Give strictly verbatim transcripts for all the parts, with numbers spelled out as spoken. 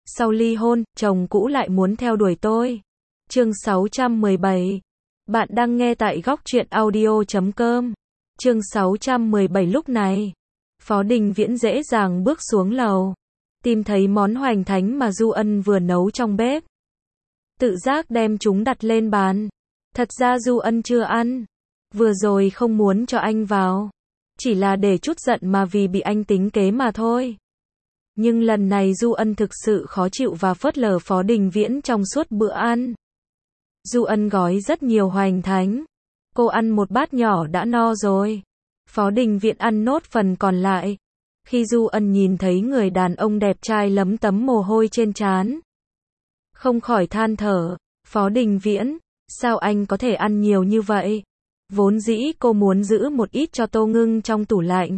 Sau ly hôn, chồng cũ lại muốn theo đuổi tôi. Chương sáu trăm mười bảy. Bạn đang nghe tại góc truyện audio chấm com. Chương sáu trăm mười bảy. Lúc này, Phó Đình Viễn dễ dàng bước xuống lầu, tìm thấy món hoành thánh mà Du Ân vừa nấu trong bếp. Tự giác đem chúng đặt lên bàn. Thật ra Du Ân chưa ăn. Vừa rồi không muốn cho anh vào. Chỉ là để chút giận mà vì bị anh tính kế mà thôi. Nhưng lần này Du Ân thực sự khó chịu và phớt lờ Phó Đình Viễn trong suốt bữa ăn. Du Ân gói rất nhiều hoành thánh. Cô ăn một bát nhỏ đã no rồi. Phó Đình Viễn ăn nốt phần còn lại. Khi Du Ân nhìn thấy người đàn ông đẹp trai lấm tấm mồ hôi trên trán, không khỏi than thở, Phó Đình Viễn, sao anh có thể ăn nhiều như vậy? Vốn dĩ cô muốn giữ một ít cho Tô Ngưng trong tủ lạnh.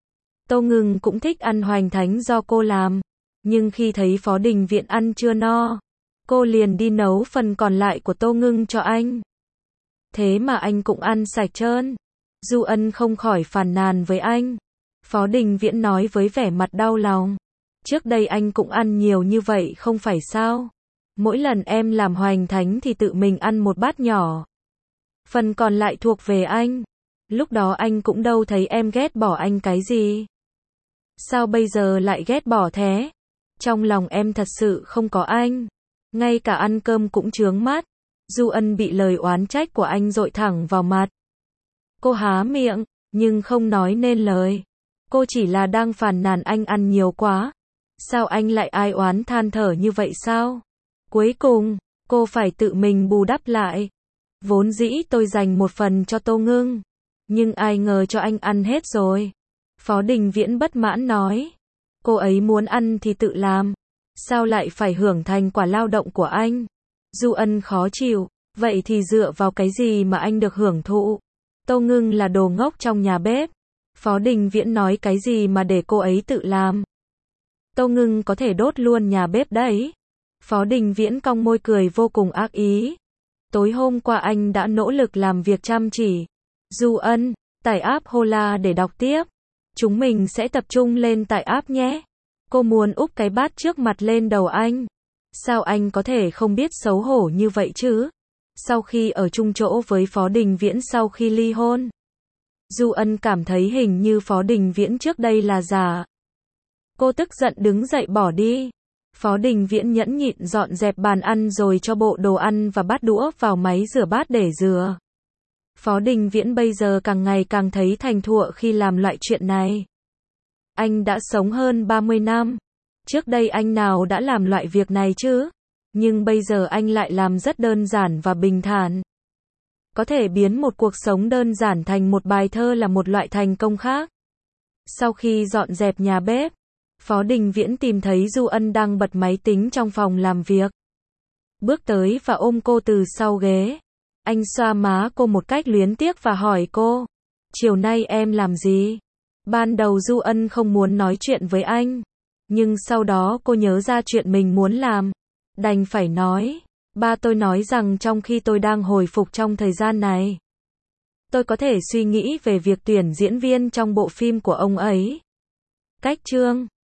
Tô Ngưng cũng thích ăn hoành thánh do cô làm. Nhưng khi thấy Phó Đình Viễn ăn chưa no, cô liền đi nấu phần còn lại của Tô Ngưng cho anh. Thế mà anh cũng ăn sạch trơn. Du Ân không khỏi phàn nàn với anh. Phó Đình Viễn nói với vẻ mặt đau lòng. Trước đây anh cũng ăn nhiều như vậy không phải sao? Mỗi lần em làm hoành thánh thì tự mình ăn một bát nhỏ. Phần còn lại thuộc về anh. Lúc đó anh cũng đâu thấy em ghét bỏ anh cái gì. Sao bây giờ lại ghét bỏ thế? Trong lòng em thật sự không có anh. Ngay cả ăn cơm cũng chướng mắt. Du Ân bị lời oán trách của anh dội thẳng vào mặt. Cô há miệng, nhưng không nói nên lời. Cô chỉ là đang phàn nàn anh ăn nhiều quá. Sao anh lại ai oán than thở như vậy sao? Cuối cùng, cô phải tự mình bù đắp lại. Vốn dĩ tôi dành một phần cho Tô Ngưng. Nhưng ai ngờ cho anh ăn hết rồi. Phó Đình Viễn bất mãn nói. Cô ấy muốn ăn thì tự làm. Sao lại phải hưởng thành quả lao động của anh? Du Ân khó chịu. Vậy thì dựa vào cái gì mà anh được hưởng thụ? Tô Ngưng là đồ ngốc trong nhà bếp. Phó Đình Viễn nói cái gì mà để cô ấy tự làm? Tô Ngưng có thể đốt luôn nhà bếp đấy. Phó Đình Viễn cong môi cười vô cùng ác ý. Tối hôm qua anh đã nỗ lực làm việc chăm chỉ. Du Ân, tải app Hola để đọc tiếp. Chúng mình sẽ tập trung lên tải app nhé. Cô muốn úp cái bát trước mặt lên đầu anh. Sao anh có thể không biết xấu hổ như vậy chứ? Sau khi ở chung chỗ với Phó Đình Viễn sau khi ly hôn, Du Ân cảm thấy hình như Phó Đình Viễn trước đây là giả. Cô tức giận đứng dậy bỏ đi. Phó Đình Viễn nhẫn nhịn dọn dẹp bàn ăn rồi cho bộ đồ ăn và bát đũa vào máy rửa bát để rửa. Phó Đình Viễn bây giờ càng ngày càng thấy thành thạo khi làm loại chuyện này. Anh đã sống hơn ba mươi năm. Trước đây anh nào đã làm loại việc này chứ? Nhưng bây giờ anh lại làm rất đơn giản và bình thản. Có thể biến một cuộc sống đơn giản thành một bài thơ là một loại thành công khác. Sau khi dọn dẹp nhà bếp, Phó Đình Viễn tìm thấy Du Ân đang bật máy tính trong phòng làm việc. Bước tới và ôm cô từ sau ghế. Anh xoa má cô một cách luyến tiếc và hỏi cô. Chiều nay em làm gì? Ban đầu Du Ân không muốn nói chuyện với anh. Nhưng sau đó cô nhớ ra chuyện mình muốn làm. Đành phải nói. Ba tôi nói rằng trong khi tôi đang hồi phục trong thời gian này, tôi có thể suy nghĩ về việc tuyển diễn viên trong bộ phim của ông ấy. Cách chương